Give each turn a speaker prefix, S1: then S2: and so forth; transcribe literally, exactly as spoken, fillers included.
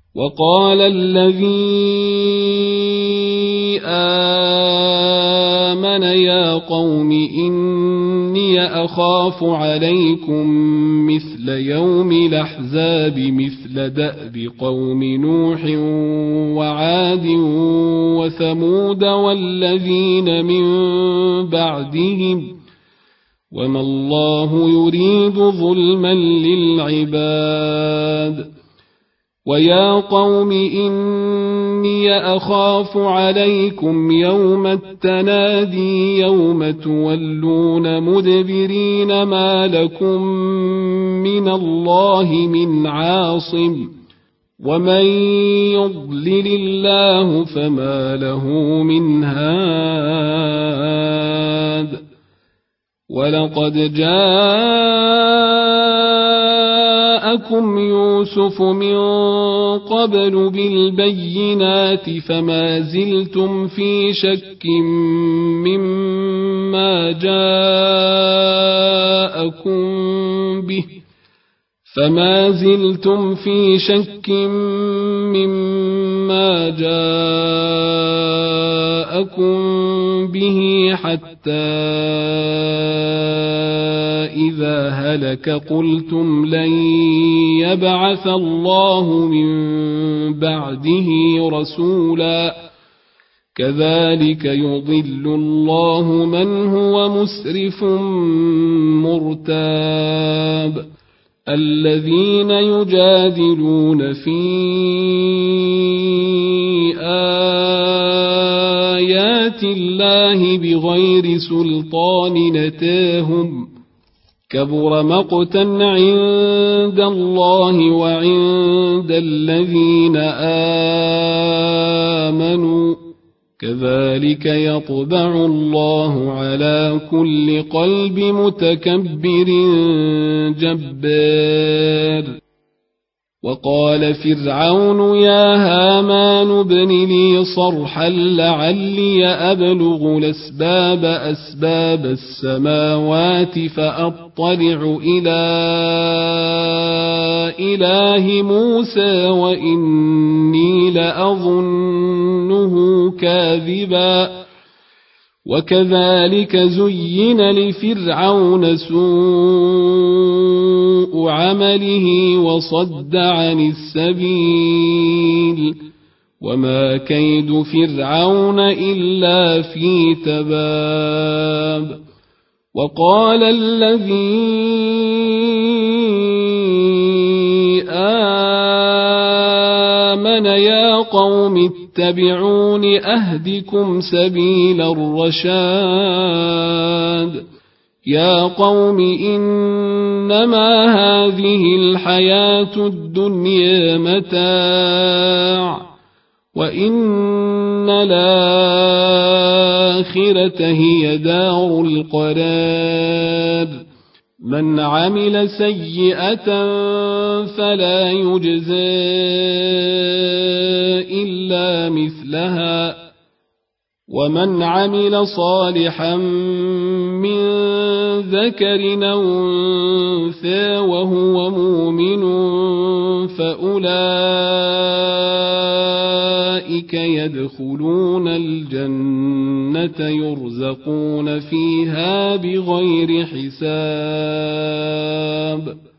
S1: وقال الذي آمن يا قوم إني أخاف عليكم مثل يوم الأحزاب مثل دأب قوم نوح وعاد وثمود والذين من بعدهم وما الله يريد ظلما للعباد ويا قوم إني أخاف عليكم يوم التنادي يوم تولون مدبرين ما لكم من الله من عاصم ومن يضلل الله فما له من هاد ولقد جاءكم يوسف من قبل بالبينات فما زلتم في شك مما جاءكم به فما زلتم في شك مما جاءكم به حتى إذا هلك قلتم لن يبعث الله من بعده رسولا كذلك يضل الله من هو مسرف مرتاب الذين يجادلون في آيات الله بغير سلطان أتاهم كبر مقتا عند الله وعند الذين آمنوا كذلك يطبع الله على كل قلب متكبر جبار وقال فرعون يا هامان ابن لي صرحا لعلي أبلغ الأسباب أسباب السماوات فأطلع إلى إله موسى وإني لأظنه كاذبا وكذلك زين لفرعون سوء عمله وصد عن السبيل وما كيد فرعون إلا في تباب وقال الذي آمن يا قوم اتبعون أهدكم سبيل الرشاد يا قوم إنما هذه الحياة الدنيا متاع وإن الآخرة هي دار القرار من عمل سيئة فلا يجزى إلا مثلها ومن عمل صالحا من ذكر أو أنثى وهو مؤمن فأولئك يدخلون الجنة يرزقون فيها بغير حساب